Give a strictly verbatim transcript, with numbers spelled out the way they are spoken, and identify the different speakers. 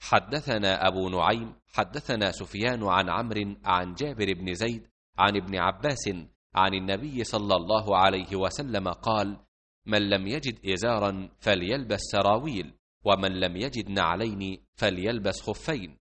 Speaker 1: حدثنا أبو نعيم حدثنا سفيان عن عمرو عن جابر بن زيد عن ابن عباس عن النبي صلى الله عليه وسلم قال: من لم يجد إزارا فليلبس سراويل، ومن لم يجد نعلين فليلبس خفين.